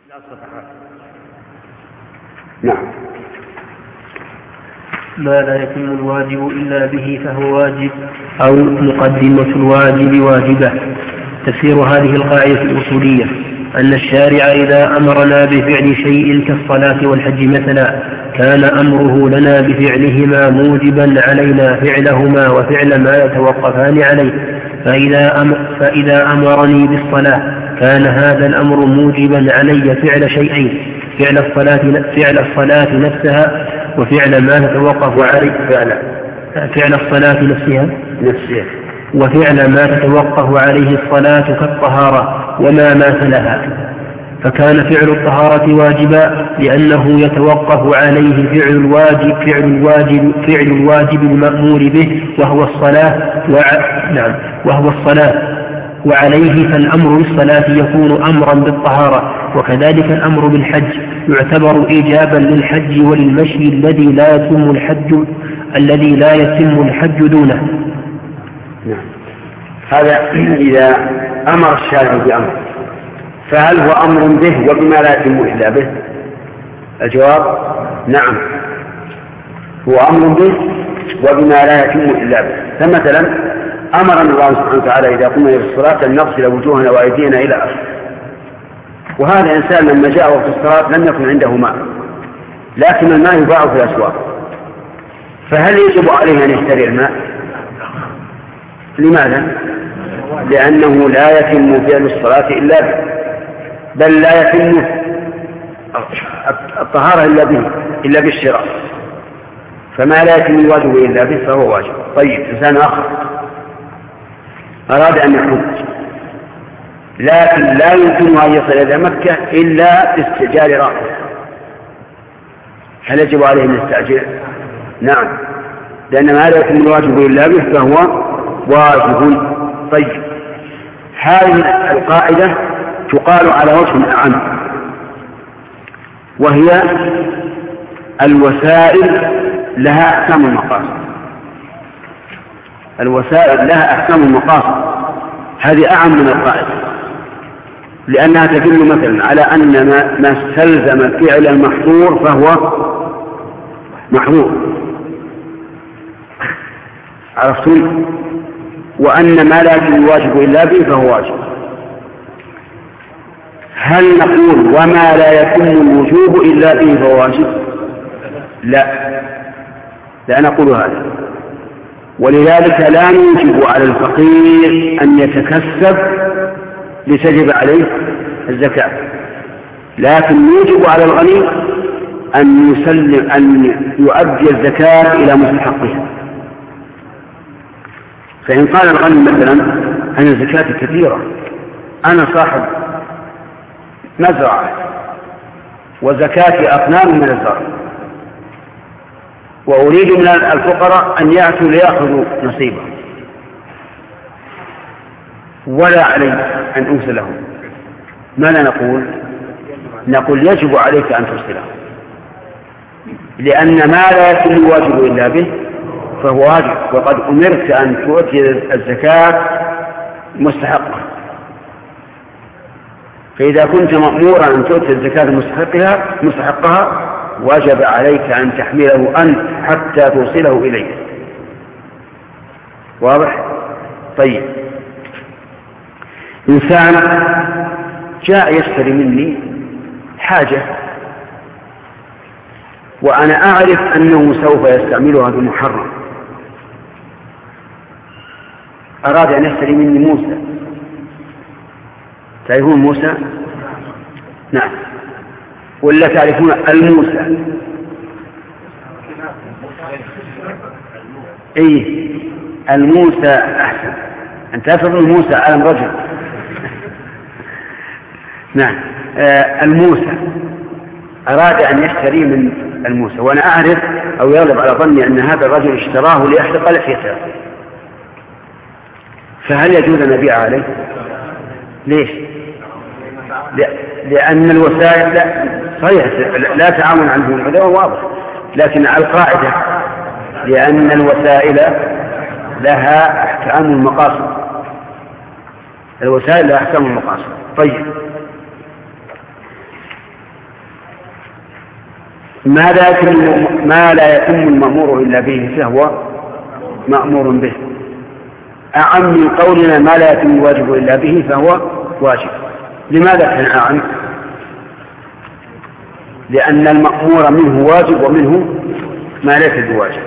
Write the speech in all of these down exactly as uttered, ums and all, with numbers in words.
نعم. ما لا يتم الواجب إلا به فهو واجب، أو مقدمة الواجب واجبة. تفسير هذه القاعدة الأصولية أن الشارع إذا أمرنا بفعل شيء كالصلاة والحج مثلا كان أمره لنا بفعلهما موجبا علينا فعلهما وفعل ما يتوقفان عليه. فإذا, أم فإذا أمرني بالصلاة كان هذا الأمر موجبا علي فعل شيئين: فعل الصلاة, فعل الصلاة نفسها وفعل ما تتوقف عليه فعل, فعل الصلاة نفسها, نفسها وفعل ما تتوقف عليه الصلاة كالطهارة وما مثلها. فكان فعل الطهارة واجبا لأنه يتوقف عليه فعل الواجب فعل الواجب فعل الواجب المأمور به وهو الصلاة وع... نعم وهو الصلاة وعليه فالأمر بالصلاة يكون أمرا بالطهارة. وكذلك الأمر بالحج يعتبر إيجابا للحج وللمشي الذي لا يتم الحج الذي لا يتم الحج دونه. نعم. هذا إذا أمر الشارع بأمر، فهل هو أمر به وبما لا يتم إلا به؟ الجواب نعم، هو أمر به وبما لا يتم إلا به. فمثلا أمرنا الله سبحانه وتعالى إذا قمنا إلى الصلاة أن نغسل وجوهنا وأيدينا إلى آخره، وهذا إنسان لما جاء وقت الصلاة لم يكن عنده ماء، لكن الماء يباع في الأسواق، فهل يجب عليه أن يشتري الماء؟ لماذا؟ لأنه لا يتم فعل الصلاة إلا به، بل لا يتم الطهارة إلا به إلا بالشراء، فما لا يتم الواجب إلا به فهو واجب. طيب، إنسان آخر أراد أن يحج لكن لا يمكن أن يصل إلى مكة إلا باستئجار راحل، هل يجب عليه أن يستأجر؟ نعم، لأن ما لا يتم الواجب إلا به فهو واجب. طيب، هذه القاعدة تقال على وجه أعم، وهي الوسائل لها أحكام المقاصد. الوسائل لها أحكام المقاصد، هذه أعم من القاعدة، لأنها تدل مثلا على أن ما استلزم الفعل المحظور فهو محظور، عرفتم؟ وأن ما لا يتم الواجب إلا به فهو واجب. هل نقول وما لا يتم الوجوب إلا به فهو واجب؟ لا، لا نقول هذا. ولذلك لا يجب على الفقير أن يتكسب لتجب عليه الزكاة، لكن يجب على الغني أن يسلم أن يؤدي الزكاة إلى مستحقها. فإن قال الغني مثلا أن الزكاة كثيرة، أنا صاحب مزرعة وزكاتي أقنام من الزرع، وأريد من الفقراء أن يأتوا ليأخذوا نصيبا ولا علي أن أرسلهم، ماذا نقول؟ نقول يجب عليك أن ترسلهم، لأن ما لا يتم الواجب إلا به فهو واجب، وقد أمرت أن تؤتي الزكاة مستحقة. فإذا كنت مأمورا أن تؤتي الزكاة مستحقها مستحقها وجب عليك أن تحمله أنت حتى توصله إليه. واضح؟ طيب، إنسان جاء يشتري مني حاجة وأنا أعرف أنه سوف يستعملها بمحرم، أراد أن يشتري مني موسى. تعرفون موسى؟ نعم، ولا تعرفون الموسى؟ ايه، الموسى احسن، انت تظن موسى علم رجل. نعم، آه الموسى اراد ان يشتري من الموسى، وانا اعرف او يغلب على ظني ان هذا الرجل اشتراه ليحلق لحيته، فهل يجوز ان نبيع عليه؟ ليش؟ لأن الوسائل لا صحيح لا تعاون عنه، هذا واضح، لكن على القاعدة لأن الوسائل لها أحكام المقاصد، الوسائل لها أحكام المقاصد. طيب، ما لا يتم ما لا يتم المأمور إلا به فهو مأمور به، أعم من قولنا ما لا يتم الواجب إلا به فهو واجب. لماذا كان أعم؟ لأن المأمور منه واجب ومنه ما ليس بواجب.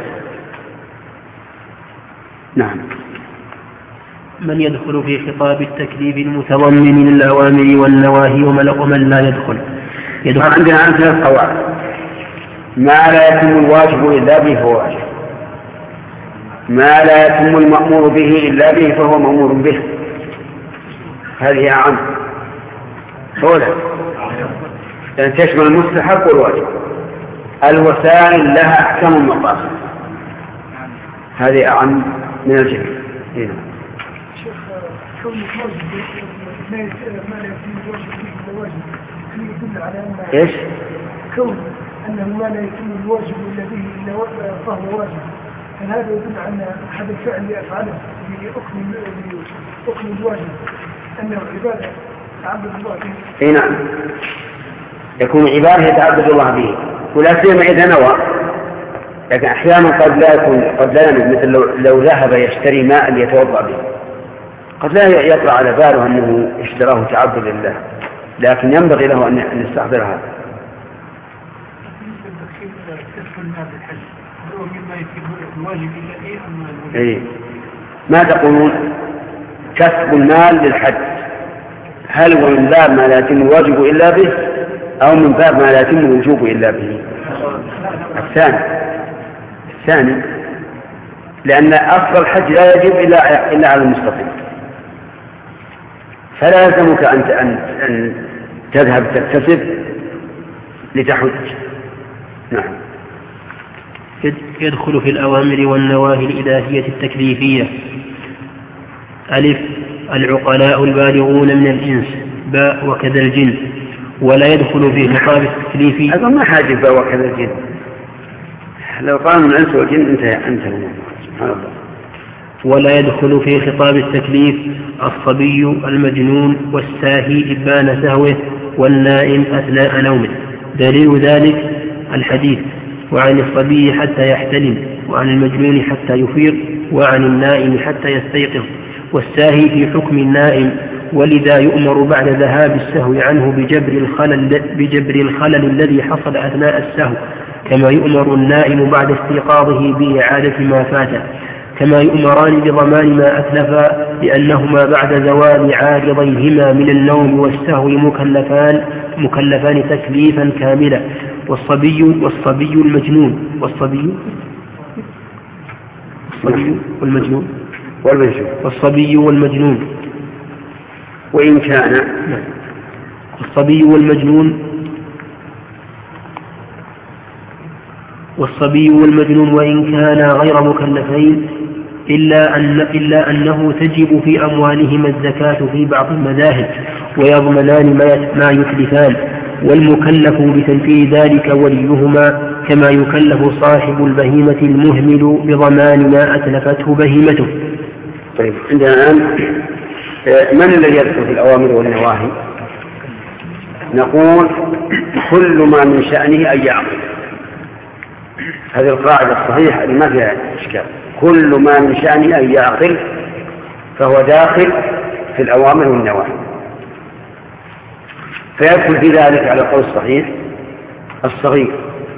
نعم. من يدخل في خطاب التكليف المتضمن للأوامر والنواهي ومن لا يدخل؟ يدخل عندنا عن ثلاث قواعد: ما لا يتم الواجب إلا به فهو واجب، ما لا يتم المأمور به إلا به فهو مأمور به. هذه أعم أولا لأن تشمل المستحق والواجب. الوسائل لها أحكام المقاصد، هذه أعم من الجميع. هنا شيخ كون الواجب ما لا يتم الواجب إلا واجب يدل على أن إيش؟ كون أنه ما لا يتم الواجب إلا به إلا فهو واجب، فهذا يدل على أن أحد الفعل يفعله بحكم بحكم الواجب أنه عبادة تعبد الله به. اي نعم، يكون عبادة يتعبد الله به، ولا سيما إذا نوى. لكن أحيانا قد لا يكون قد لا ينوي، مثل لو, لو ذهب يشتري ماء ليتوضأ به، قد لا يطلع على باله أنه اشتراه تعبد لله، لكن ينبغي له أن يستحضر هذا. إيه. ما تقولون كسب المال للحج، هل هو من باب ما لا يتم الواجب إلا به أو من باب ما لا يتم الوجوب إلا به؟ الثاني الثاني لأن أصل الحج لا يجب إلا إلا على المستطيع، فلا يلزمك أن أن تذهب تكتسب لتحج. نعم. يدخل في الأوامر والنواهي الإلهية التكليفية: ألف العقلاء البالغون من الإنس، باء وكذا الجن. ولا يدخل في خطاب التكليف. هذا ما حاجة باء وكذا الجن، لو قام الإنس والجن انتهى انتهى سبحان الله. ولا يدخل في خطاب التكليف الصبي المجنون والساهي إبان سهوه والنائم أثناء نومه. دليل ذلك الحديث: وعن الصبي حتى يحتلم، وعن المجنون حتى يفيق، وعن النائم حتى يستيقظ. والساهي في حكم النائم، ولذا يؤمر بعد ذهاب السهو عنه بجبر الخلل, بجبر الخلل الذي حصل أثناء السهو، كما يؤمر النائم بعد استيقاظه بإعادة ما فاته، كما يؤمران بضمان ما أتلفا، لأنهما بعد زوال عارضيهما من النوم والسهو مكلفان مكلفان تكليفا كاملا. والصبي والصبي المجنون والصبي والصبي والمجنون والمجنون والصبي والمجنون وإن كان الصبي والمجنون والصبي والمجنون وإن كانا غير مكلفين، إلا, أن إلا أنه تجب في أموالهما الزكاة في بعض المذاهب، ويضمنان ما يتلفان، والمكلف بتنفيذ ذلك وليهما، كما يكلف صاحب البهيمة المهمل بضمان ما أتلفته بهيمته. طيب، عندنا الآن من الذي يدخل في الأوامر والنواهي؟ نقول كل ما من شأنه أن يعقل. هذه القاعدة الصحيحة اللي ما فيها إشكال، كل ما من شأنه أن يعقل فهو داخل في الأوامر والنواهي. فيدخل في ذلك على القول الصحيح الصغير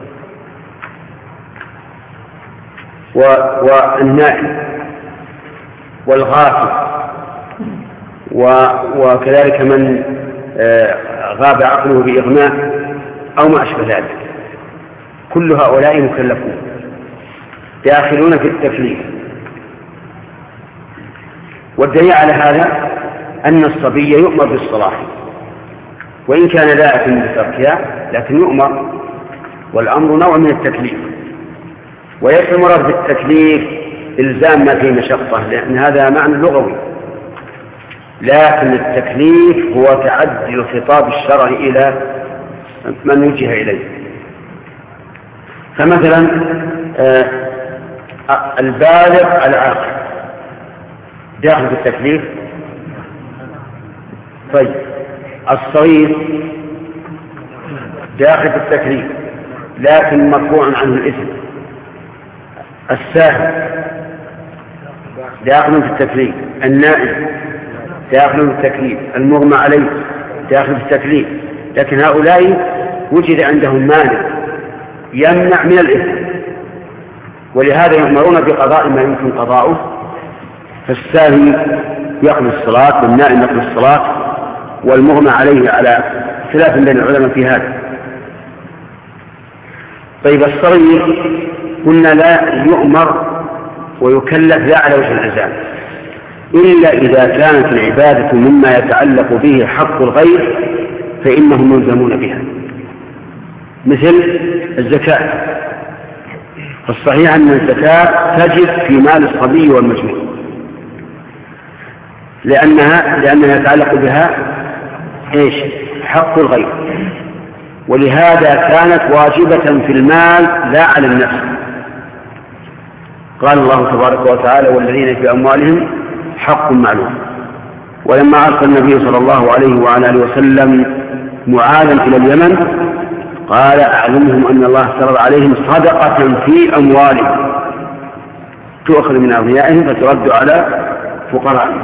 والنائم والغافل وكذلك من غاب عقله بإغماء أو ما أشبه ذلك، كل هؤلاء مكلفون داخلون في التكليف. والدليل على هذا أن الصبي يؤمر بالصلاة وإن كان لا يتم بتركها، لكن يؤمر، والأمر نوع من التكليف. وليس المراد بالتكليف إلزام ما فيه مشقة، لأن هذا معنى لغوي، لكن التكليف هو تعدي الخطاب الشرعي إلى من وجه إليه. فمثلا آه البالغ العاقل داخل في التكليف. طيب، الصغير داخل في التكليف، لكن مرفوع عنه الإثم. الساهل داخل في التكليف، النائم داخل في التكليف، المغمى عليه داخل في التكليف، لكن هؤلاء وجد عندهم مانع يمنع من الإثم، ولهذا يؤمرون بقضاء ما يمكن قضاؤه. فالساهي يقضي الصلاة، والنائم يقضي الصلاة، والمغمى عليه على خلاف بين العلماء في هذا. طيب الصغير قلنا لا يؤمر ويكلف لا على وجه الإلزام، إلا إذا كانت العبادة مما يتعلق به حق الغير فإنهم ملزمون بها، مثل الزكاة. الصحيح أن الزكاة تجب في مال الصبي والمجنون، لأنها لأنها يتعلق بها إيش؟ حق الغير، ولهذا كانت واجبة في المال لا على النفس. قال الله تبارك وتعالى: والذين في أموالهم حق معلوم. ولما أرسل النبي صلى الله عليه وعلى آله وسلم معاذا إلى اليمن قال: أعلمهم أن الله افترض عليهم صدقة في أموالهم تؤخذ من أغنيائهم فترد على فقرائهم.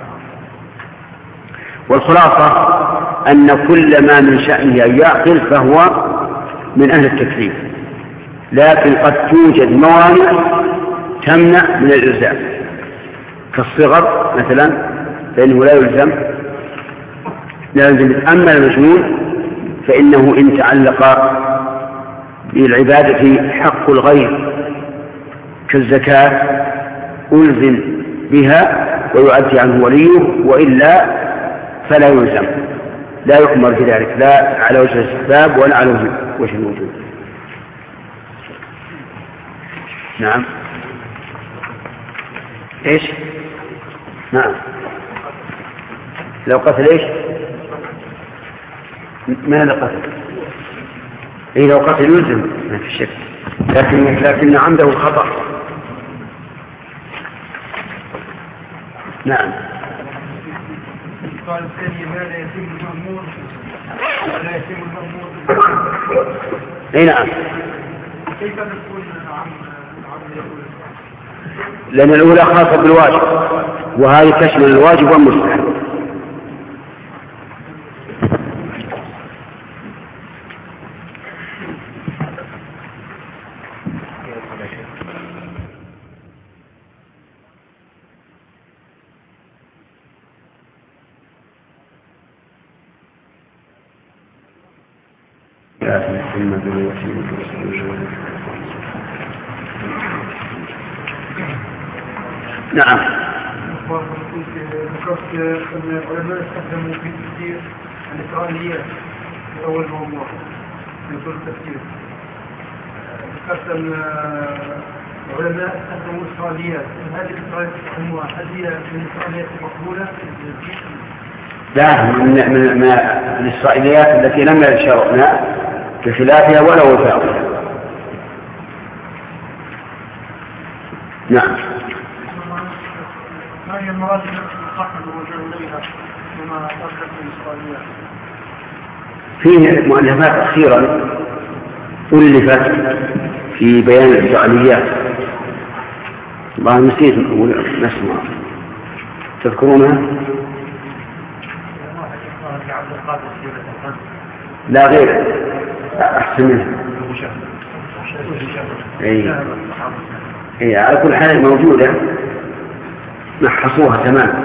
والخلاصة أن كل ما من شأنه أن يعقل فهو من أهل التكليف، لكن قد توجد موانع تمنع من الإلزام، كالصغر مثلا فإنه لا يلزم لا يلزم. أما المجنون فإنه إن تعلق بالعبادة حق الغير كالزكاة ألزم بها ويؤدي عنه وليه، وإلا فلا يلزم، لا يؤمر بذلك لا على وجه الاستحباب ولا على وجه الوجوب. نعم. ايش؟ نعم. لو قتل ايش؟ ما هذا قتل؟ ايه لو قتل يلزم ما في شك، لكن لكن عنده خطأ. نعم. السؤال الثاني: ماذا يتم المأمور ولا يتم المأمور؟ اي نعم. كيف تكون عن عن لأن الأولى خاصة بالواجب، وهذه تشمل الواجب والمستحب. نعم. ذكرت أن العلماء استخدموا في تفسير الإسرائيليات في أول موضوع في أصول التفسير. ذكرت أن العلماء استخدموا الإسرائيليات، هذه الإسرائيليات يستخدموها هل هي من الإسرائيليات المقبولة؟ لا، من من من الإسرائيليات التي لم يشرعنا بخلافها ولا وفاء. نعم. ما هي المراتب التي يصح الرجوع إليها كما أخذت الإسرائيليات؟ فيه مؤلفات أخيرا ألفت في بيان الإسرائيليات، والله نسيت نسمع، تذكرونها؟ لا غير أحسن منها. أي أي على كل حال موجودة، نحصوها تمام.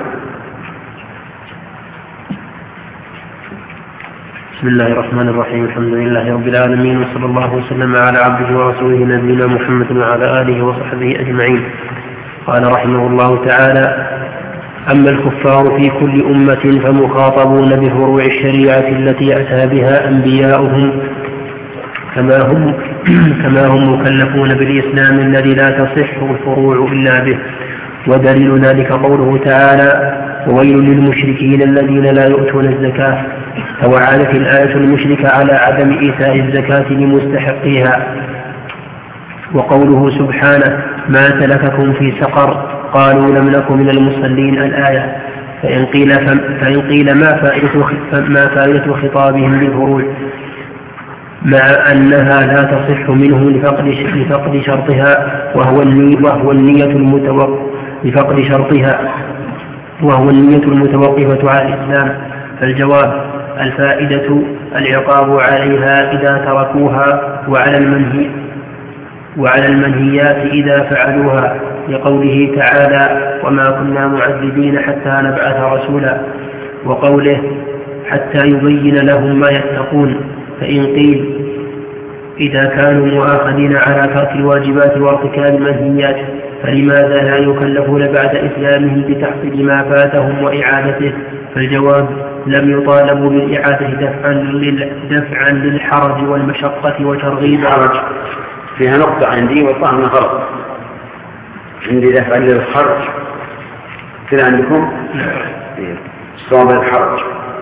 بسم الله الرحمن الرحيم. الحمد لله رب العالمين، وصلى الله وسلم على عبده ورسوله نبينا محمد وعلى آله وصحبه أجمعين. قال رحمه الله تعالى: أما الكفار في كل أمة فمخاطبون بفروع الشريعة التي أتى بها أنبياؤهم، كما هم كما هم مكلفون بالإسلام الذي لا تصح الفروع إلا به. ودليل ذلك قوله تعالى: وويل للمشركين الذين لا يؤتون الزكاة. فوعدت الآية المشرك على عدم إيتاء الزكاة لمستحقيها. وقوله سبحانه: ما سلككم في سقر؟ قالوا لم نكن من المصلين. الآية. فإن قيل, فإن قيل ما فائدة ما فائدة خطابهم بالفروع؟ مع أنها لا تصح منه لفقد لفقد شرطها وهو النية وهو النية المتوقفة لفقد شرطها وهو النية المتوقفة على الإسلام. فالجواب: الفائدة العقاب عليها إذا تركوها وعلى المنهي وعلى المنهيات إذا فعلوها، لقوله تعالى: وما كنا معذبين حتى نبعث رسولا، وقوله: حتى يبين لهم ما يتقون. فإن قيل: إذا كانوا مؤاخذين على ترك الواجبات وارتكاب المنهيات فلماذا لا يكلفون بعد إسلامهم بتحصيل ما فاتهم وإعادته؟ فالجواب: لم يطالبوا بالإعادة دفعا, دفعا للحرج والمشقة وترغيب حرج. فيها نقطة عندي وطعنا غلط، عندي دفعا للحرج كذا عندكم صواب الحرج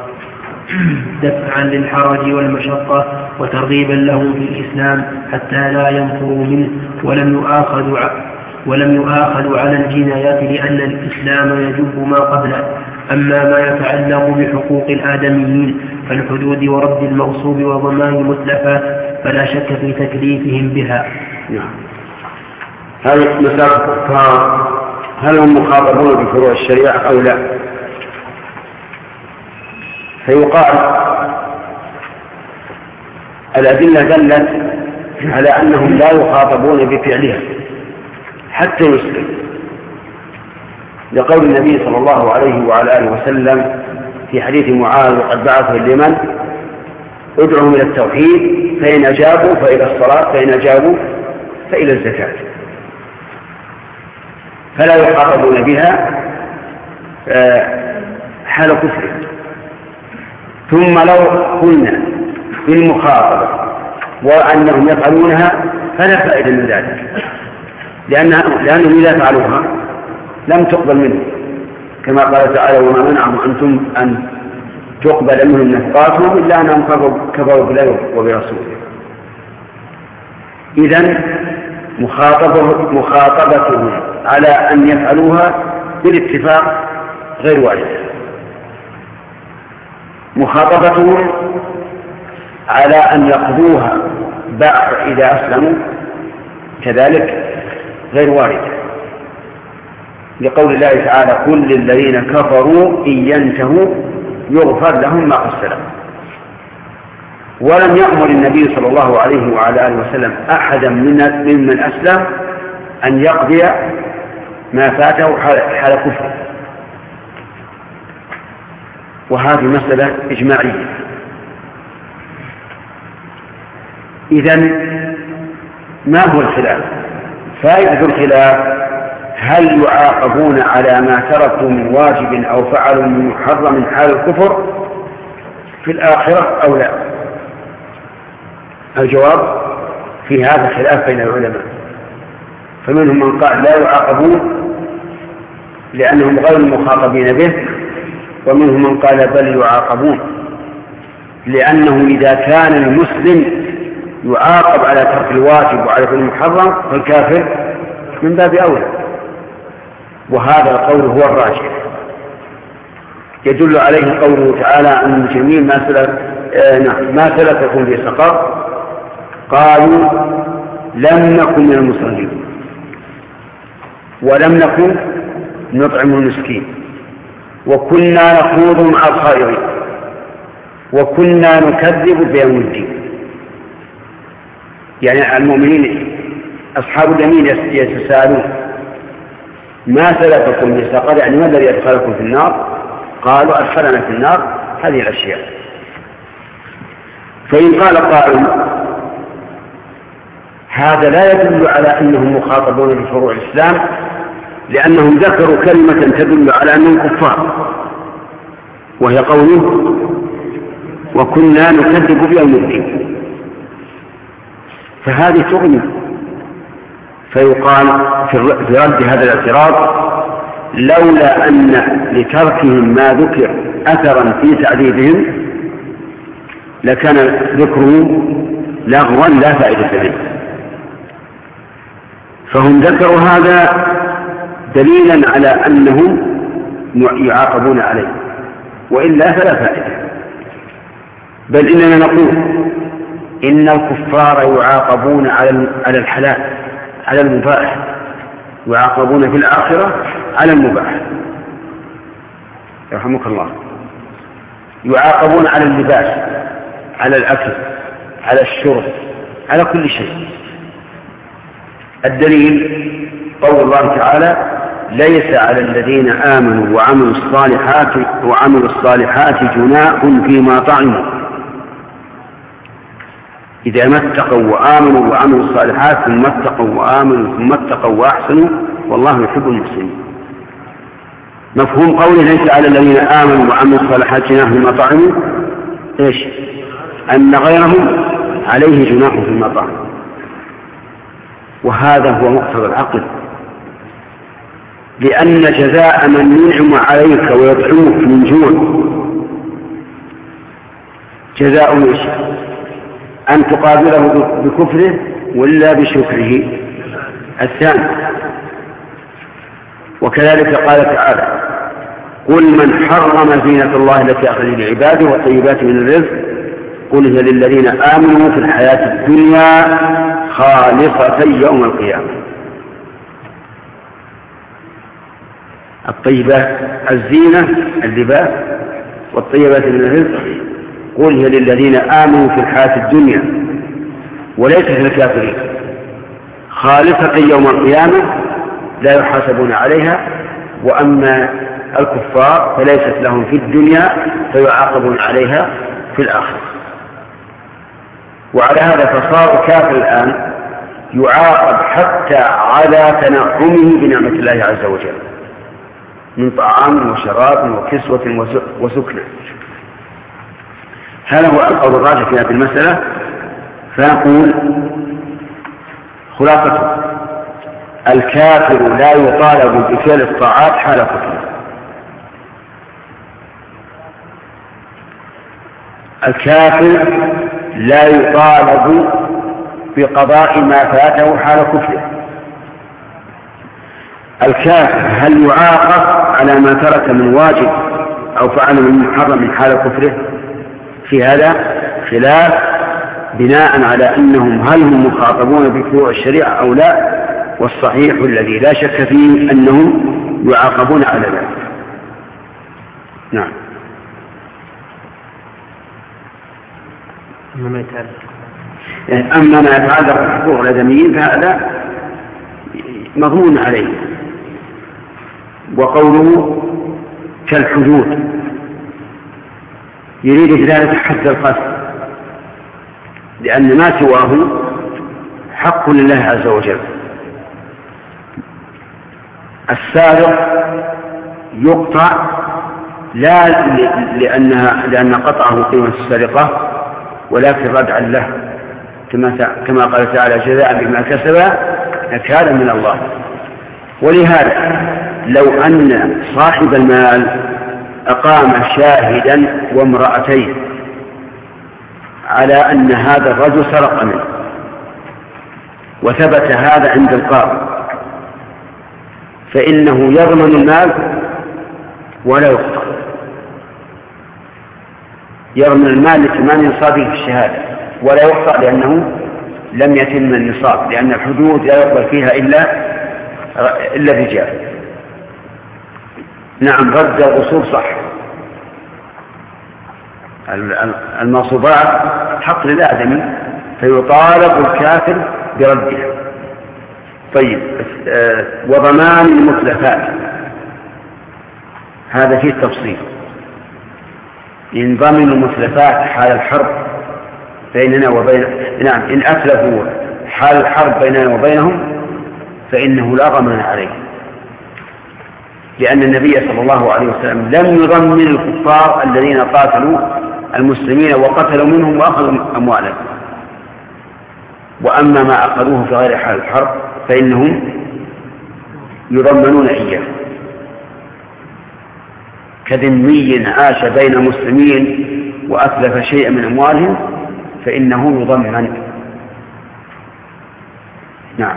دفعا للحرج والمشقة وترغيبا لهم في الإسلام حتى لا ينفروا منه، ولم يؤاخذوا ولم يؤاخذوا على الجنايات لأن الإسلام يجب ما قبله. أما ما يتعلق بحقوق الآدميين فالحدود ورد المغصوب وضمان المتلفات فلا شك في تكليفهم بها. نعم. هذه مسألة الكفار هل هم مخاطبون بفروع الشريعة أو لا؟ فيقال الأدلة دلت على أنهم لا يخاطبون بفعلها حتى يسلم، لقول النبي صلى الله عليه وعلى آله وسلم في حديث معاذ: وقد بعثه لمن ادعوهم إلى التوحيد فإن أجابوا فإلى الصلاة فإن أجابوا فإلى الزكاة. فلا يخاطبون بها حال كفر. ثم لو قلنا بالمخاطبة وأنهم يفعلونها فلا فائدة من ذلك، لأنهم إذا فعلوها لم تقبل منهم، كما قال تعالى: وما منعهم أنتم أن تقبل منهم نفقاتهم إلا أنهم كفروا بالله وبرسوله. إذن مخاطبتهم على أن يفعلوها بالاتفاق غير واردة. مخاطبتهم على أن يقضوها بعد إذا أسلموا كذلك غير واردة، لقول الله تعالى: قل للذين كفروا إن ينتهوا يغفر لهم ما قد سلف. ولم يأمر النبي صلى الله عليه وعلى آله وسلم أحدا ممن أسلم أن يقضي ما فاته حال كفره، وهذه مسألة إجماعية. إذن ما هو الخلاف؟ فائدة الخلاف: هل يعاقبون على ما تركوا من واجب أو فعلوا من محرم من حال الكفر في الآخرة أو لا؟ الجواب: في هذا خلاف بين العلماء، فمنهم من قال لا يعاقبون لأنهم غير مخاطبين به، ومنهم من قال بل يعاقبون، لأنه إذا كان المسلم يعاقب على ترك الواجب وعلى كل محرم فالكافر من باب أولى. وهذا القول هو الراجح، يدل عليه قوله تعالى عن المجرمين: ما سلك آه نعم ما سلككم في سقر قالوا لم نكن من المصلين ولم نكن نطعم المسكين وكنا نخوض مع الخائضين وكنا نكذب بيوم الدين. يعني المؤمنين أصحاب اليمين يتساءلون: ما سلككم في سقر؟ يعني ما الذي أدخلكم في النار؟ قالوا أدخلنا في النار هذه الأشياء. فإن قال قائل: هذا لا يدل على أنهم مخاطبون بفروع الإسلام، لأنهم ذكروا كلمة تدل على أنهم كفار، وهي قوله: وكنا نكذب بيوم الدين، فهذه تغني. فيقال في رد هذا الاعتراض: لولا أن لتركهم ما ذكر أثرا في تعذيبهم لكان ذكره لغوا لا فائدة منه. فهم ذكروا هذا دليلا على أنهم يعاقبون عليه، وإلا فلا فائدة. بل إننا نقول إن الكفار يعاقبون على الحلال على المباح، يعاقبون في الآخرة على المباح. يرحمك الله. يعاقبون على اللباس، على الأكل، على الشرب، على كل شيء. الدليل قول الله تعالى: ليس على الذين آمنوا وعملوا الصالحات وعملوا الصالحات جناح فيما طعموا إذا ما اتقوا وآمنوا وعملوا الصالحات ثم اتقوا وآمنوا ثم اتقوا وأحسنوا والله يحب المحسنين. مفهوم قوله ليس على الذين آمنوا وعملوا الصالحات جناح فيما طعموا إيش؟ أن غيرهم عليه جناح فيما طعموا، وهذا هو مقتضى العقل، لأن جزاء من ينعم عليك ويطعمك من جوع جزاء ايش؟ أن تقابله بكفره ولا بشكره الثاني. وكذلك قال تعالى: قل من حرم زينة الله التي أخرج لعباده والطيبات من الرزق قل هي للذين آمنوا في الحياة الدنيا خالصة يوم القيامة. الطيبات الزينة اللباس والطيبات من الرزق قل هي للذين آمنوا في الحياة الدنيا وليس في الكافرين خالصة يوم القيامة لا يحاسبون عليها، وأما الكفار فليست لهم في الدنيا فيعاقبون عليها في الآخرة. وعلى هذا فصار كافر الآن يعاقب حتى على تنعمه بنعمة الله عز وجل من طعام وشراب وكسوة وسكنة. هذا هو القول الراجح في هذه المسألة. فنقول خلاصته: الكافر لا يطالب بفعل الطاعات حال كفره. الكافر لا يطالب بقضاء ما فاته حال كفره. الكافر هل يعاقب على ما ترك من واجب أو فعل من محرم من حال كفره؟ في هذا خلاف بناء على أنهم هل هم مخاطبون بفروع الشريعة أو لا، والصحيح الذي لا شك فيه أنهم يعاقبون على ذلك. نعم. أما ما يتعلق أما ما يتعلق بحقوق الآدميين فهذا مضمون عليه. وقوله كالحدود يريد بذلك حد القتل، لأن ما سواه حق لله عز وجل. السارق يقطع لا لأنها لأن قطعه قيمة السرقة، ولكن ردعا له كما قال تعالى: جزاء بما كسب نكالا من الله. ولهذا لو أن صاحب المال أقام شاهدا وامرأتين على أن هذا الرجل سرق منه وثبت هذا عند القاضي، فإنه يضمن المال ولا يقطع، يضمن المال لتمام نصابه في الشهادة ولا يقطع لأنه لم يتم النصاب، لأن الحدود لا يقبل فيها إلا إلا الرجال. نعم، رد الأصول صح، المصوبات حق للآدمي فيطالب الكافر بردها. طيب، وضمان المتلفات هذا فيه تفصيل. إن ضمنوا المتلفات حال الحرب بيننا وبين نعم إن أتلفوا حال الحرب بيننا وبينهم فإنه لا ضمان عليه، لأن النبي صلى الله عليه وسلم لم يضمن الكفار الذين قاتلوا المسلمين وقتلوا منهم وأخذوا أموالهم. وأما ما أخذوه في غير حال الحرب فإنهم يضمنون إياه، كذمي عاش بين مسلمين وأتلف شيئا من أموالهم فإنه يضمن. نعم.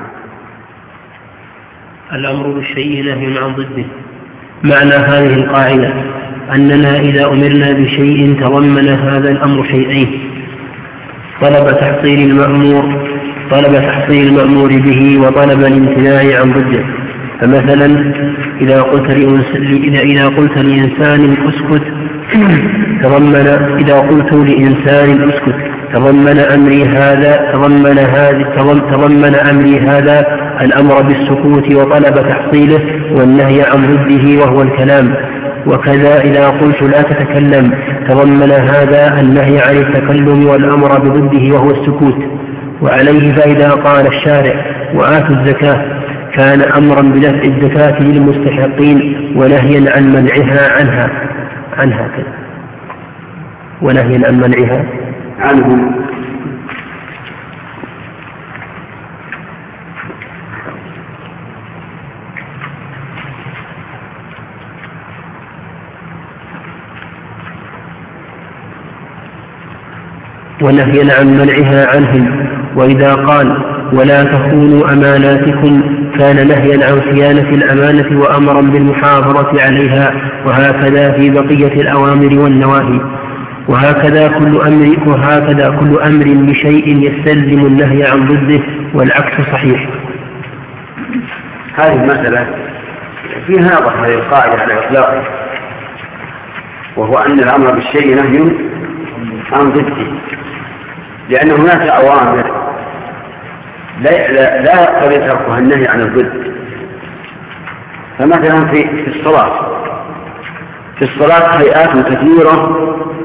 الأمر بالشيء نهي عن ضده. معنى هذه القاعدة أننا إذا أمرنا بشيء تضمن هذا الأمر شيئين: طلب تحصيل المأمور طلب تحصيل المأمور به وطلب الامتناع عن ضده. فمثلا إذا قلت إذا إذا قلت لإنسان اسكت تضمن إذا قلت لإنسان اسكت تضمن أمري هذا تضمن هذا تضمن أمري هذا الأمر بالسكوت وطلب تحصيله والنهي عن ضده وهو الكلام. وكذا إذا قلت لا تتكلم تضمن هذا النهي عن التكلم والأمر بضده وهو السكوت. وعليه فإذا قال الشارع وآتوا الزكاة كان أمرا بدفع الزكاة للمستحقين ونهيا عن منعها عنها عنها كذا ونهيا عن منعها عنهم. ونهيا عن منعها عنهم. وإذا قال ولا تخونوا أماناتكم كان نهيا عن خيانة الأمانة وأمرا بالمحافظة عليها. وهكذا في بقية الأوامر والنواهي. وهكذا كل أمر وهكذا كل أمر بشيء يستلزم النهي عن ضده والعكس صحيح. هذه المسألة فيها نظر هذه القاعدة على الإطلاق، وهو أن الأمر بالشيء نهي عن ضده، لأن هناك أوامر لا, لا, لا يقتضي تركها النهي عن الضد. فمثلا في, في الصلاة في الصلاة هيئات كثيرة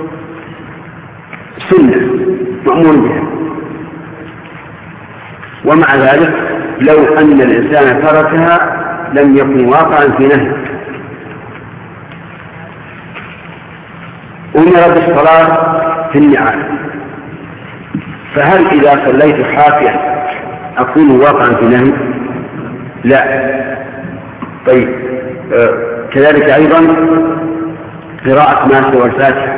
سنة مأمور بها، ومع ذلك لو أن الإنسان تركها لم يكن واقعا في نهي. أمر بالصلاة في النعال، فهل إذا صليت حافيا أكون واقعا في نهي؟ لا. طيب آه كذلك أيضا قراءة ما سوى الفاتحة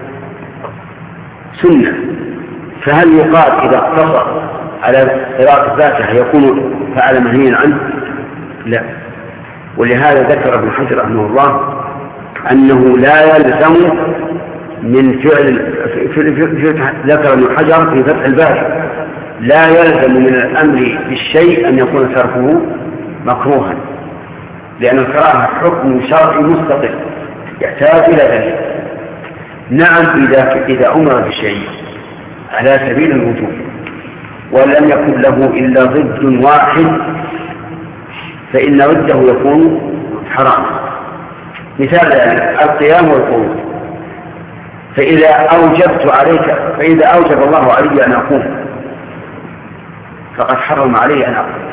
سنة، فهل يقال إذا اقتصر على قراءة الفاتحة يكون فعل منهيا عنه؟ لا. ولهذا ذكر ابن حجر رحمه الله أنه لا يلزم من فعل ذكر ابن حجر في فتح الباري لا يلزم من الأمر بالشيء أن يكون تركه مكروها، لأن الكراهة حكم شرعي مستقل يحتاج إلى ذلك. نعم إذا إذا أمر بالشيء على سبيل الوجوب ولم يكن له إلا ضد واحد فإن ضده يكون حرام. مثال القيام والقعود، فإذا أوجبت عليك فإذا أوجب الله علي أن أقوم فقد حرم علي أن أقوم.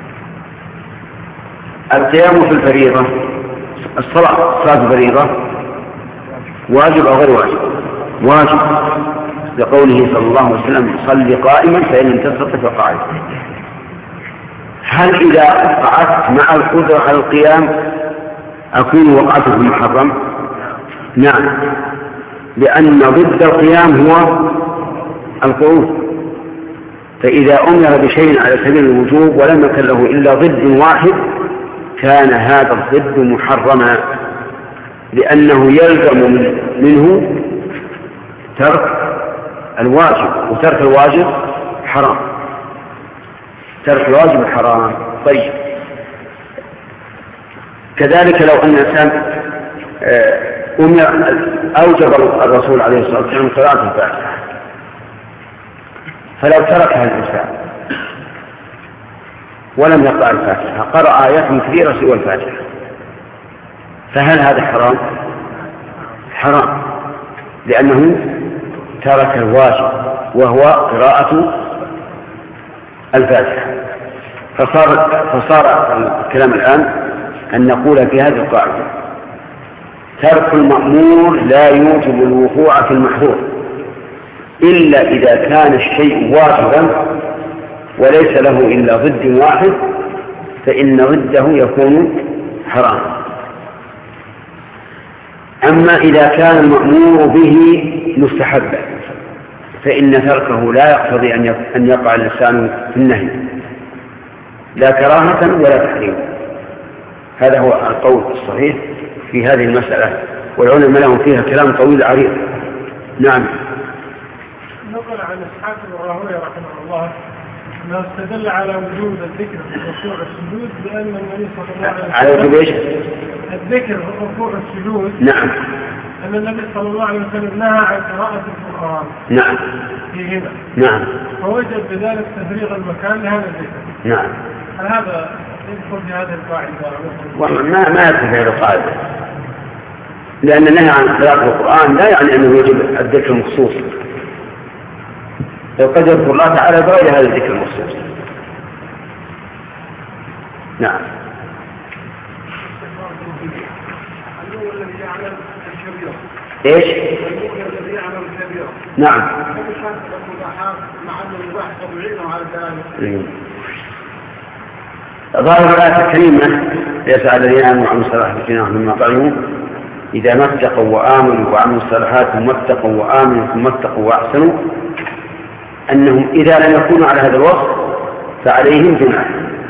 القيام في الفريضة الصلاة صلاة الفريضة واجب أو غير واجب؟ واجب، لقوله صلى الله عليه وسلم صل قائما فإن لم تستطع فقاعد. هل إذا قعدت مع القدرة على القيام أكون وقعت في المحرم؟ نعم، لأن ضد القيام هو القعود. فإذا أمر بشيء على سبيل الوجوب ولم يكن له إلا ضد واحد كان هذا الضد محرما، لأنه يلزم منه ترك الواجب، وترك الواجب حرام. ترك الواجب حرام. طيب كذلك لو أن الإنسان أمر أوجب الرسول عليه الصلاة والسلام قراءة الفاتحة، فلو تركها الإنسان ولم يقرأ الفاتحة قرأ آيات كثيرة سوى الفاتحة، فهل هذا حرام؟ حرام، لأنه ترك الواجب وهو قراءة الفاتحة. فصار, فصار الكلام الآن أن نقول في هذه القاعدة ترك المأمور لا يوجب الوقوع في المحظور إلا إذا كان الشيء واجبا وليس له إلا ضد واحد فإن ضده يكون حرام. أما إذا كان المأمور به مستحبا فإن تركه لا يقتضي أن يقع الإنسان في النهي لا كراهة ولا تحريم. هذا هو القول الصحيح في هذه المسألة، والعلماء لهم فيها كلام طويل عريض. نعم. نقل عن إسحاق بن راهويه رحمه الله أنه استدل على وجود الذكر في الركوع والسجود بأن النبي صلى الله عليه وسلم على ايش؟ الذكر في الركوع والسجود. نعم. أن النبي صلى الله عليه وسلم نهى عن قراءة القرآن. نعم. فيهما. نعم. فوجد بذلك تفريغ المكان لهذا الذكر. نعم. هل هذا يدخل في هذه القاعدة؟ ما ما يدخل في هذه القاعدة، لأن النهي عن قراءة القرآن لا يعني أنه يجب الذكر المخصوص، لو قد يذكر الله تعالى بغير هذا الذكر المخصوص. نعم. ايش؟ نعم. ظاهر الآية الكريمة ليس على الذين آمنوا وعملوا الصالحات جناح مما طعموا إذا ما اتقوا وآمنوا وعملوا الصالحات ثم اتقوا وآمنوا ثم اتقوا وأحسنوا، أنهم إذا لم يكونوا على هذا الوصف فعليهم جناح.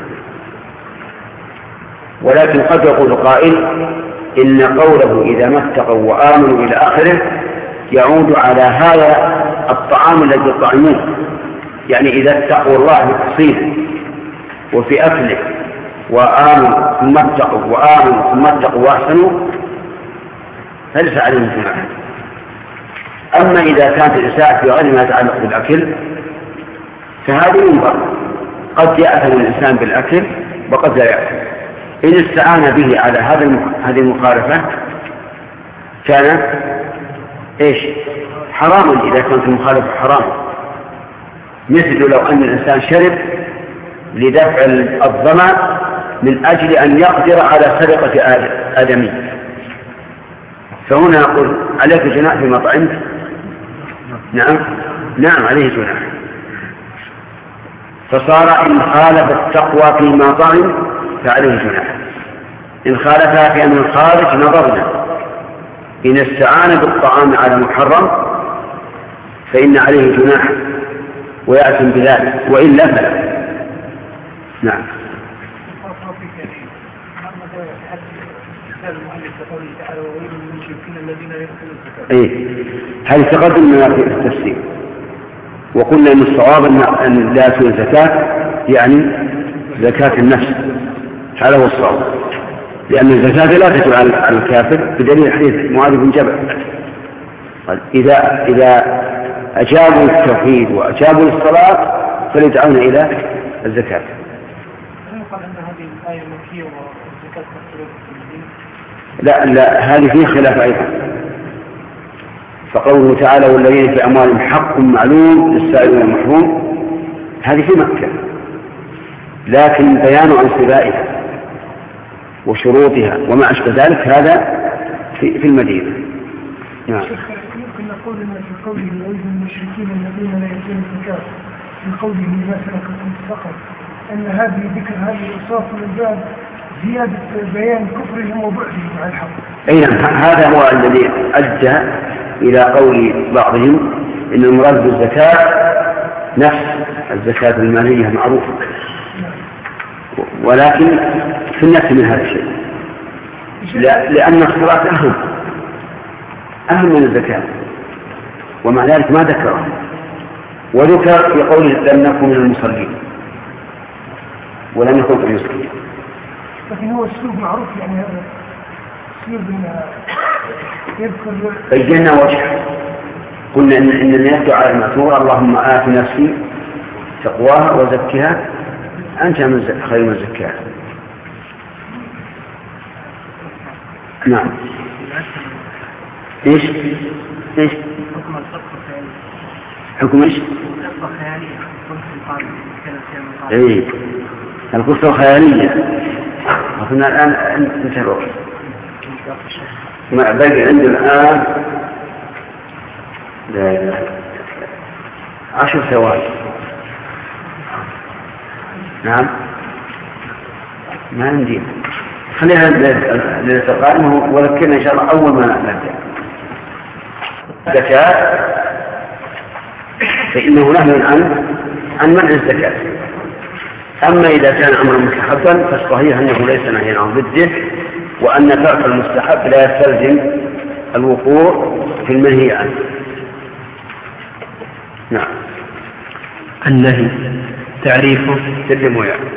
ولكن قد يقول قائل إن قوله إذا ما اتقوا وآمنوا إلى آخره يعود على هذا الطعام الذي طعموه، يعني إذا اتقوا الله بتفصيله وفي أكله وآمنوا ثم اتقوا وآمنوا ثم اتقوا وأحسنوا فليس عليهم جناح. أما إذا كانت الإساءة في غير ما يتعلق بالأكل فهذا ينظر، قد يأثم الإنسان بالأكل وقد لا يأثم. إن استعان به على هذه المخالفة كان إيش؟ حراما إذا كانت المخالفة حراما، مثل لو أن الإنسان شرب لدفع الظمأ من أجل أن يقدر على سرقة آدمي، فهنا نقول عليك جناح فيما طعمت. نعم نعم عليه جناح. فصار إن خالف التقوى فيما طعم فعليه جناح، إن خالفها في أمر الخارج نظرنا، إن استعان بالطعام على محرم فإن عليه جناح ويأثم بذلك، وإلا فلا. نعم. إيه هذا تقدم لنا في التفسير، وقلنا إن الصواب أن لا تكون الزكاة يعني زكاة النفس، هذا هو الصواب، لأن الزكاة لا تجب على الكافر بدليل حديث معاذ بن جبل قال إذا إذا أجابوا التوحيد وأجابوا الصلاة فليدعون إلى الزكاة. لا لا هذه فيه خلاف أيضا، فقوله تعالى والذين في أموالهم حق معلوم للسائل والمحروم هذه في مكة، لكن بيان انصبائها وشروطها وما أشبه ذلك هذا في, في المدينة. نعم. يمكن نقول أن في قوله وإذ المشركين الذين لا يؤتون الزكاة في قوله ما سلككم في سقر أن هذه ذكر هذه الأوصاف من باب زيادة بيان كفرهم وبعدهم عن الحق. أي نعم، هذا هو الذي أدى إلى قول بعضهم إن المراد بالزكاة نفس الزكاة المالية معروفة، ولكن في النفس من هذا الشيء، لأن الصلاة أهم أهم من الزكاة، ومع ذلك ما ذكره، وذكر في قوله لم نكن من المصلين ولم يكن في المسلمين. لكن هو اسلوب معروف، يعني هذا اسلوب يذكر بينا وجهه. قلنا ان ان النية على المأثور اللهم آت نفسي تقواها وزكها انت من خير من زكاها. نعم. ايش ايش حكم ايش؟ ايه القصة الخيالية. أخذنا الآن انتهى الوقت، ما باقي عندنا الآن لا لا عشر ثواني. نعم ما عندي، خلينا للتقارن وذكرنا إن شاء الله أول ما نبدأ. زكاة فإنه نهي عن عن منع الزكاة. أما إذا كان أمرا مستحبا فالصحيح أنه ليس نهيا عن ضده، وأن ترك المستحب لا يستلزم الوقوع في المنهي عنه. نعم. النهي تعريفه سلموا يعني.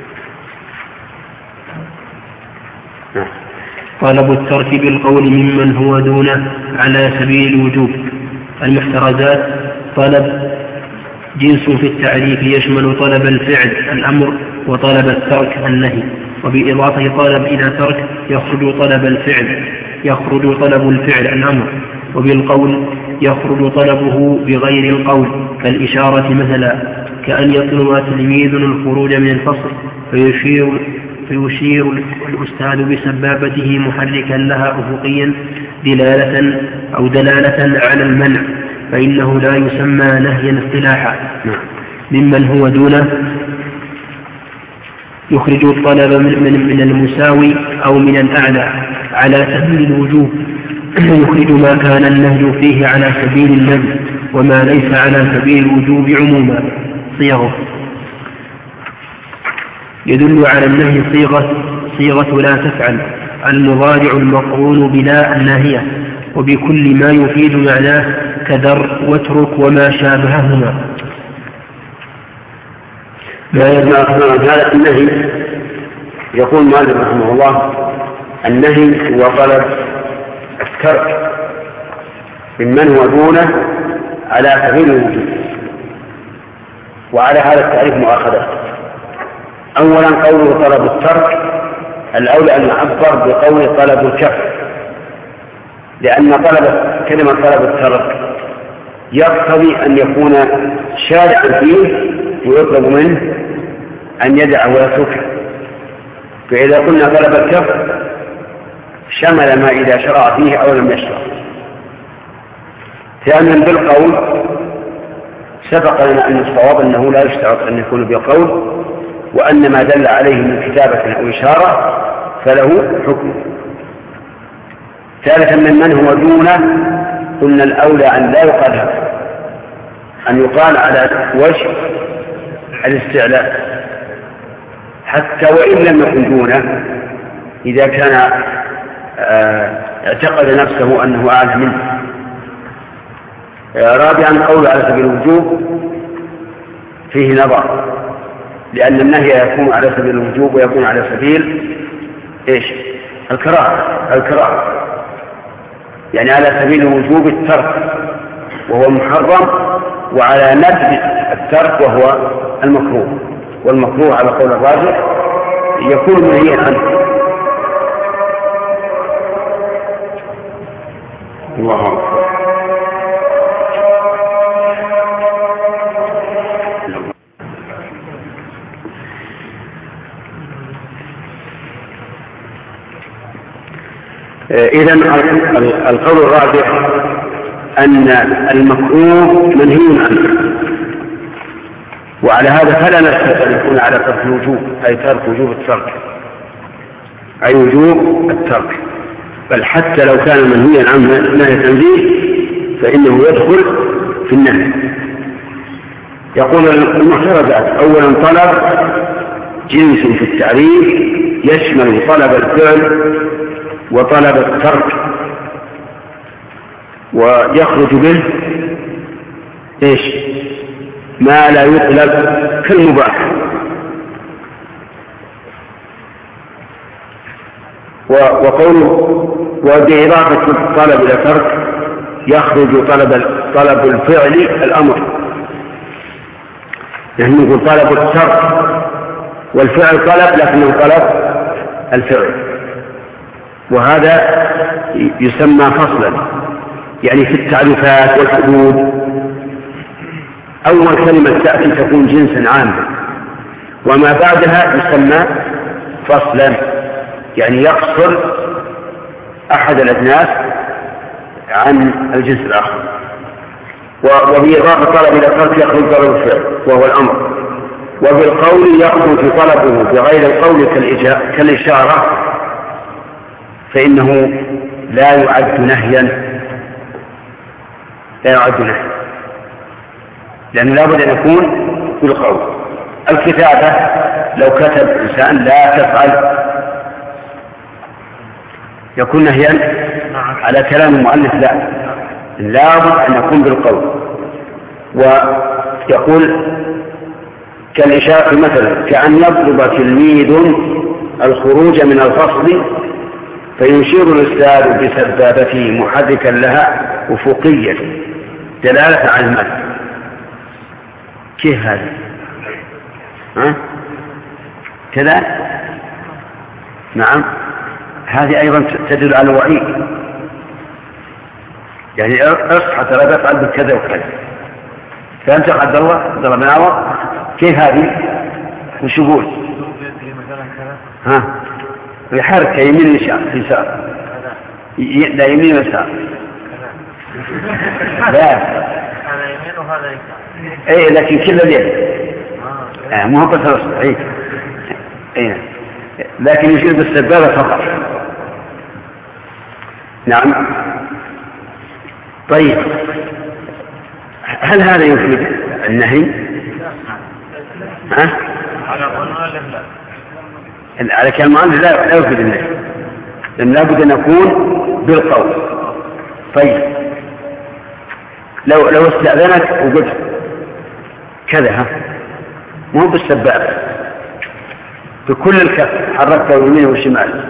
نعم. طلب الترك بالقول ممن هو دونه على سبيل الوجوب. المحترزات طلب جنس في التعريف يشمل طلب الفعل الأمر وطلب الترك النهي، وبإضافة طلب إلى ترك يخرج طلب الفعل يخرج طلب الفعل الأمر، وبالقول يخرج طلبه بغير القول كالإشارة مثلا، كأن يطلب تلميذ الخروج من الفصل فيشير فيشير الأستاذ بسبابته محركا لها أفقيا دلالة أو دلالة على المنع، فإنه لا يسمى نهيا اصطلاحا. ممن هو دونه يخرج الطلب من, من, من المساوي أو من الأعلى على سبيل الوجوب، يخرج ما كان النهي فيه على سبيل النهي وما ليس على سبيل الوجوب عموما. صيغه يدل على النهي صيغة صيغة لا تفعل، المضارع المقرون بلا الناهية، وبكل ما يفيد معناه كذر واترك وما شابههما. هذا النهي يقول مالك رحمه الله النهي هو طلب الترك ممن هو دونه على سبيل الوجوب، وعلى هذا التعريف مؤاخذة. أولا قوله طلب الترك الأولى أن يعبر بقول طلب الكف، لأن طلب كلمة طلب الترك يقتضي أن يكون شارعا فيه ويطلب منه أن يدع ويتركه، فإذا قلنا طلب الكف شمل ما إذا شرع فيه أو لم يشرع. ثانيا بالقول سبق لنا أن الصواب أنه لا يشترط أن يكون بالقول، وأن ما دل عليه من كتابة أو إشارة فله حكم. ثالثا من هو دونه قلنا الأولى أن لا يقال هذا، أن يقال على وجه الاستعلاء حتى وإن لم يكن دونه، إذا كان اعتقد نفسه أنه أعلى منه. رابعا قول على سبيل الوجوب فيه نظر، لأن النهي يكون على سبيل الوجوب ويكون على سبيل إيش؟ الكراهة الكراهة يعني على سبيل الوجوب الترك وهو محرم، وعلى نبذ الترك وهو المكروه، والمكروه على قول الراجح يكون منهيا عنه. الله أكبر. إذن القول الراجح أن المكروه منهي عنه، وعلى هذا فلا نستطيع أن يكون على ترك الوجوب، أي ترك وجوب الترك أي وجوب الترك، بل حتى لو كان منهيا عنه نهي تنزيه فإنه يدخل في النهي. يقول المحترزات أولا طلب جنس في التعريف يشمل طلب الفعل وطلب الترك، ويخرج به ايش؟ ما لا يطلب كالمباح. وقوله وبإضافة الطلب إلى ترك يخرج طلب طلب الفعل الأمر، يعني نقول طلب الترك والفعل طلب لكنه طلب الفعل، وهذا يسمى فصلا، يعني في التعريفات والحدود أول كلمة تأتي تكون جنسا عاما، وما بعدها يسمى فصلا، يعني يقصر أحد الأجناس عن الجنس الآخر. وبإضافة طلب إلى ترك يخرج طلب الفعل وهو الأمر، وبالقول يخرج طلبه بغير القول كالإشارة فإنه لا يعد نهيا لا يعد نهيا لأنه لا بد أن يكون بالقول. الكتابة لو كتب إنسان لا تفعل يكون نهيا على كلام المؤلف، لا لا بد أن يكون بالقول. ويقول كالإشارة مثلا كأن يطلب تلميذ الخروج من الفصل فيشير الأستاذ بسبابته محركا لها أفقيا دلالة على المد. كيف هذا؟ ها؟ كذا؟ نعم، هذه أيضا تدل على الوعيد، يعني اصحى ترى تفعل بكذا وكذا. فأنت عبد الله عبد الله بن عوض كيف هذه؟ وش يقول؟ ها؟ يحرك يمين يسار، لا يمين يسار، لا هذا يمين وهذا يسار. اي لكن كل اليد آه مو بس الاصبع. اي اي لكن يشير بالسبابة فقط. نعم. طيب هل هذا يفيد النهي؟ ها؟ على كلام المؤلف لا يفيد النهي، لأن لابد أن يكون بالقول. طيب لو لو استأذنك وقلت كذا ها مو بالسبابة بكل الكف حركته يمين وشمال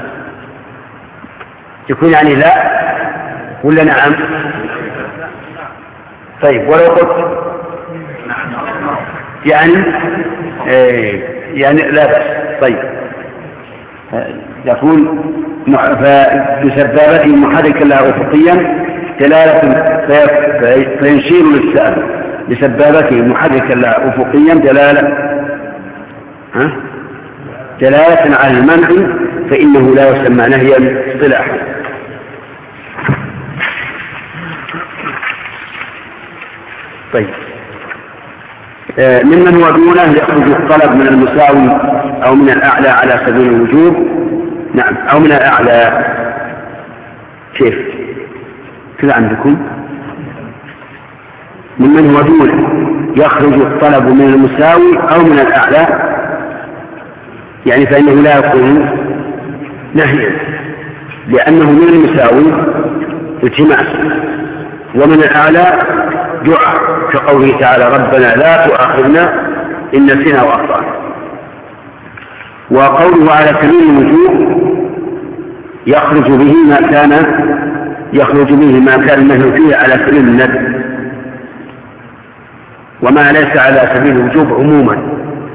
يكون يعني لا ولا نعم؟ طيب ولو قلت يعني إيه يعني لا بأس. طيب يقول بسبابته محركا لها أفقيا دلالة فينشير للسائل بسبابته محركا لها أفقيا دلالة ها؟ دلالة على المنع، فإنه لا يسمى نهيا اصطلاحا. طيب ممن هو دونه يخرج الطلب من المساوي أو من الأعلى على سبيل الوجوب. نعم، أو من الأعلى. كيف كذا عندكم؟ ممن هو دونه يخرج الطلب من المساوي أو من الأعلى، يعني فإنه لا يكون نهيا، لأنه من المساوي التماس، ومن الأعلى دعاء كقوله تعالى ربنا لا تؤاخذنا إن نسينا وأخطأنا. وقوله على سبيل الوجوب يخرج به ما كان يخرج به ما كان النهي فيه على سبيل الندب، وما ليس على سبيل الوجوب عموما،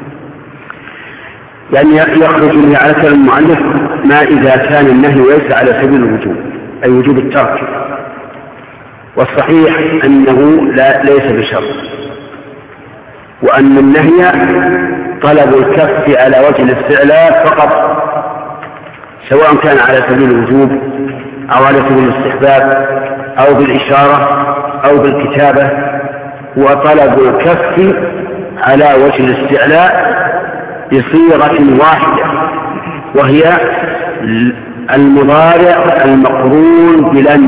يعني يخرج به على سبيل المؤلف ما إذا كان النهي ليس على سبيل الوجوب أي وجوب الترك. والصحيح أنه لا ليس بشرط، وأن النهي طلب الكف على وجه الاستعلاء فقط، سواء كان على سبيل الوجوب أو على سبيل الاستحباب أو بالإشارة أو بالكتابة. وطلب الكف على وجه الاستعلاء بصيغة واحدة، وهي المضارع المقرون بلن،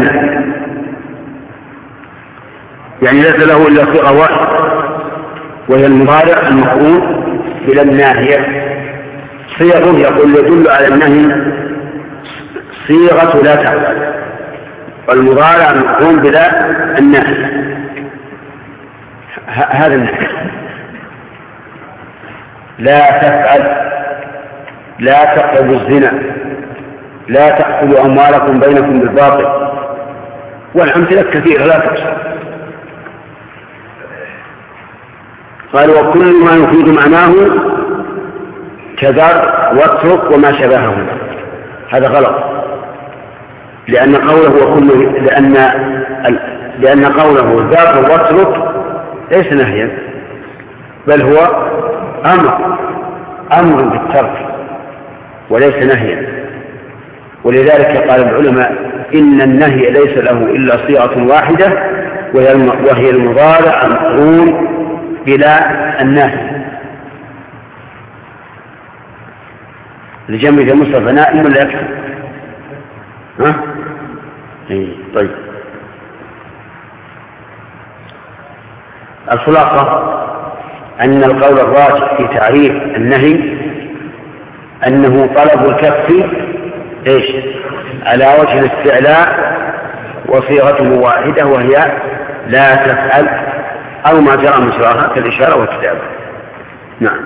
يعني ليس له إلا صيغة واحدة وهي المضارع المقرون بلن ناهية. صيغ يقول يدل على النهي صيغة لا تعمل، والمضارع المقرون بلا النهي هذا النهي. لا تفعل، لا تقربوا الزنا، لا تأكلوا أموالكم بينكم بالباطل، والأمثلة كثيرة لا تحصى. قال وكل ما يفيد معناه كذر واترك وما شبهه. هذا غلط، لأن قوله وكل لأن لأن قوله ذر واترك ليس نهيا، بل هو أمر أمر بالترك وليس نهيا. ولذلك قال العلماء إن النهي ليس له إلا صيغة واحدة وهي المضارع المقرون بلا النهي. لجمع في مصطفى نائم ولا يكتب؟ ها؟ إيه طيب. الخلاصة أن القول الراجح في تعريف النهي أنه طلب الكف إيش؟ على وجه الاستعلاء وصيغته واحدة وهي لا تفعل، أو ما جرى مجراها كالإشارة والكتابة. نعم.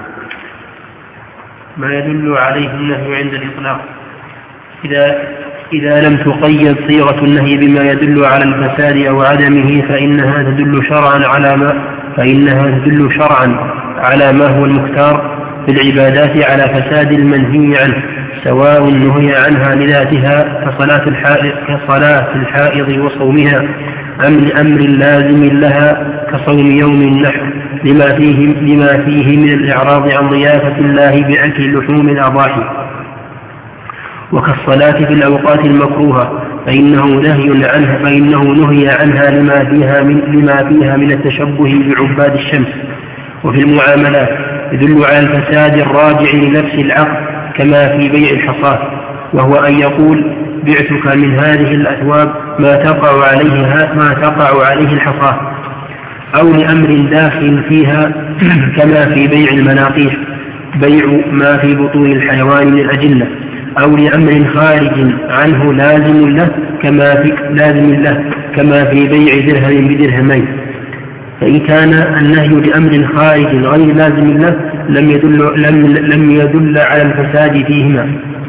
ما يدل عليه النهي عند الإطلاق إذا إذا لم تقيد صيغة النهي بما يدل على الفساد أو عدمه فإنها تدل شرعا على ما فإنها تدل شرعا على ما هو المختار في العبادات على فساد المنهي عنه، سواء نهي عنها لذاتها كصلاة الحائض, كصلاة الحائض وصومها أم لأمر لازم لها كصوم يوم النحر لما فيه, لما فيه من الإعراض عن ضيافة الله بأكل لحوم الأضاحي، وكالصلاة في الأوقات المكروهة فإنه نهي عنها فإنه نهي عنها لما فيها من لما فيها من التشبه بعباد الشمس. وفي المعاملات يدل على الفساد الراجع لنفس العقد كما في بيع الحصاة، وهو أن يقول بعتك من هذه الأثواب ما تقع عليه ما تقع عليه الحصاة، أو لأمر داخل فيها كما في بيع المناقيح بيع ما في بطون الحيوان من الأجنة، أو لأمر خارج عنه لازم له كما في لازم له كما في بيع درهم بدرهمين. فإن كان النهي لأمر خارج غير لازم له لم يدل لم لم يدل على الفساد فيهما.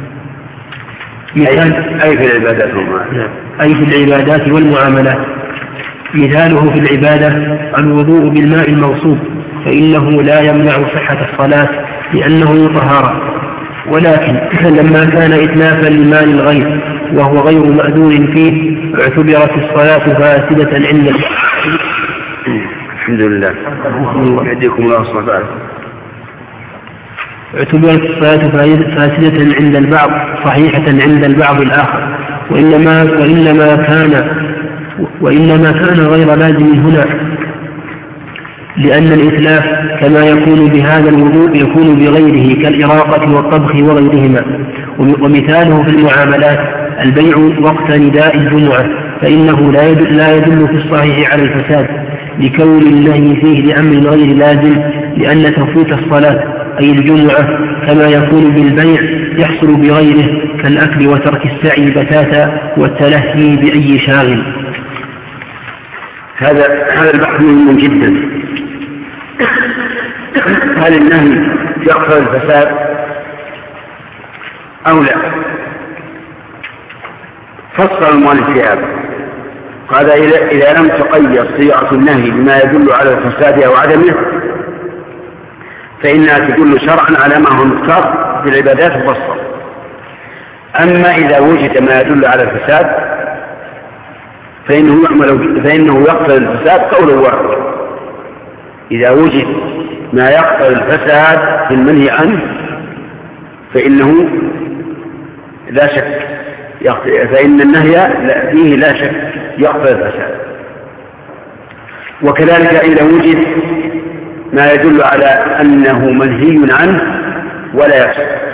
مثال أي في العبادات أي في العبادات والمعاملات. مثاله في العبادة الوضوء بالماء المغصوب، فإنه لا يمنع صحة الصلاة لأنه طهارة، ولكن لما كان إتلافا لمال الغير وهو غير مأذون فيه اعتبرت الصلاة فاسدة عند الحمد لله يهديكم الله سبحانه وتعالى. اعتبرت الصلاة فاسدة عند البعض صحيحة عند البعض الآخر، وإنما وإنما كان وإنما كان غير لازم هنا، لأن الإتلاف كما يكون بهذا الوضوء يكون بغيره كالإراقة والطبخ وغيرهما. ومثاله في المعاملات البيع وقت نداء الجمعة، فإنه لا يدل, لا يدل في الصحيح على الفساد لكون النهي فيه لأمر غير لازم، لأن تفوت الصلاة أي الجمعة كما يكون بالبيع يحصل بغيره كالأكل وترك السعي بتاتا والتلهي بأي شاغل. هذا هذا البحث مهم جدا. هل النهي يقتضي الفساد أو لا؟ فصل المؤلف في هذا قال إذا لم تقيد صيغة النهي بما يدل على الفساد أو عدمه فإنها تدل شرعا على ما هو مختار في العبادات مفصل. أما إذا وجد ما يدل على الفساد فإنه يعمل فإنه يقتضي الفساد قولا واحدا. إذا وجد ما يقتضي الفساد في المنهي عنه فإنه لا شك فإن النهي فيه لا شك يقتضي الفساد. وكذلك إذا وجد ما يدل على أنه منهي عنه ولا يفسد